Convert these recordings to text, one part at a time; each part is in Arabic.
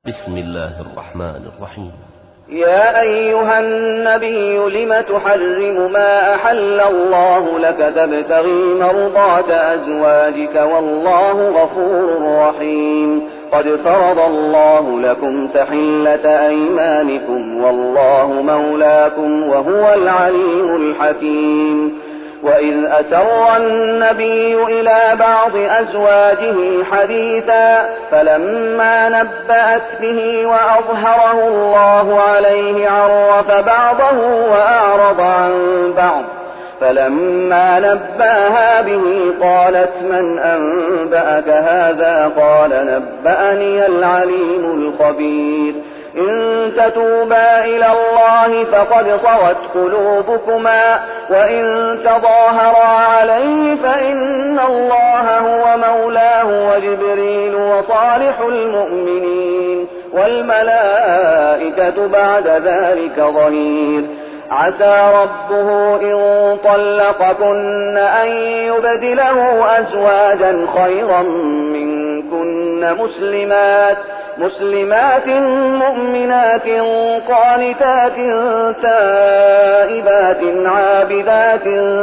بسم الله الرحمن الرحيم. يا أيها النبي لم تحرم ما أحل الله لك تبتغي مرضات أزواجك والله غفور رحيم. قد فرض الله لكم تحلة أيمانكم والله مولاكم وهو العليم الحكيم. وإذ أسر النبي إلى بعض أزواجه حديثا فلما نبأت به وأظهره الله عليه عرف بعضه وأعرض عن بعض. فلما نبأها به قالت من أنبأك هذا؟ قال نبأني العليم الخبير. إن تتوبا إلى الله فقد صغت قلوبكما وإن تظاهرا عليه فإن الله هو مولاه وجبريل وصالح المؤمنين والملائكة بعد ذلك ظهير. عسى ربه إن طلقكن أن يبدله أزواجا خيرا منكن مسلمات مؤمنات قانتات تائبات عابدات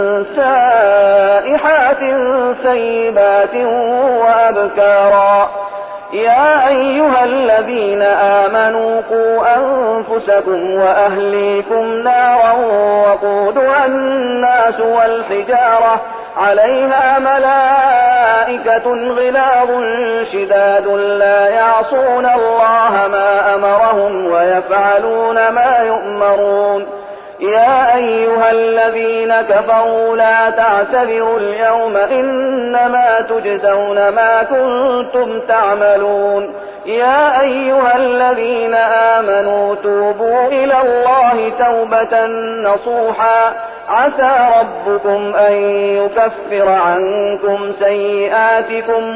سائحات ثيبات وأبكارا. يا أيها الذين آمنوا قوا أنفسكم وأهليكم نارا وقودها الناس والحجارة عليها ملائكة غلاظ شداد لا يعصون الله ما أمرهم ويفعلون ما يؤمرون. يا أيها الذين كفروا لا تعتذروا اليوم إنما تجزون ما كنتم تعملون. يا أيها الذين آمنوا توبوا إلى الله توبة نصوحا عسى ربكم أن يكفر عنكم سيئاتكم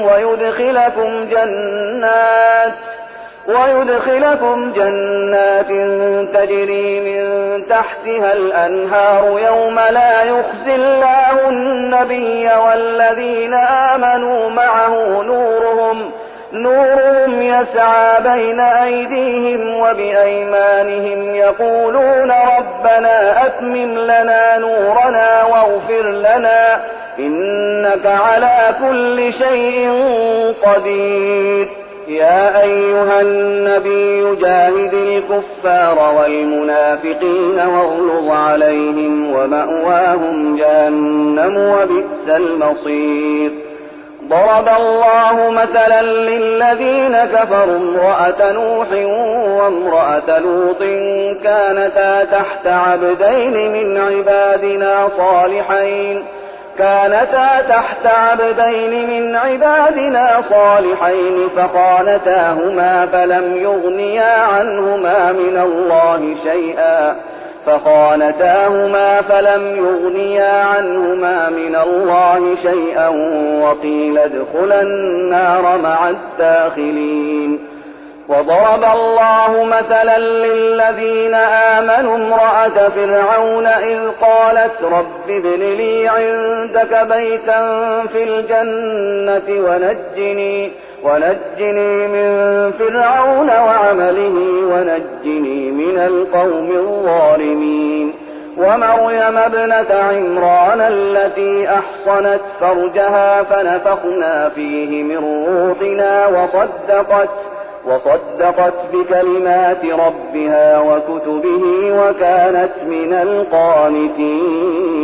ويدخلكم جنات تجري من تحتها الأنهار يوم لا يخزي الله النبي والذين آمنوا معه نورهم يسعى بين أيديهم وبأيمانهم يقولون ربنا أتمم لنا نورنا واغفر لنا إنك على كل شيء قدير. يا أيها النبي جاهد الكفار والمنافقين واغلظ عليهم ومأواهم جهنم وبئس المصير. ضرب الله مثلا للذين كفروا امرأة نوح وامرأة لوط كانتا تحت عبدين من عبادنا صالحين فخانتاهما فلم يغنيا عنهما من الله شيئا وقيل ادخلا النار مع الداخلين. وضرب الله مثلا للذين آمنوا امرأة فرعون إذ قالت رب ابن لي عندك بيتا في الجنة ونجني من فرعون وعمله ونجني من القوم الظالمين. ومريم ابنة عمران التي أحصنت فرجها فنفخنا فيه من روحنا وصدقت بكلمات ربها وكتبه وكانت من القانتين.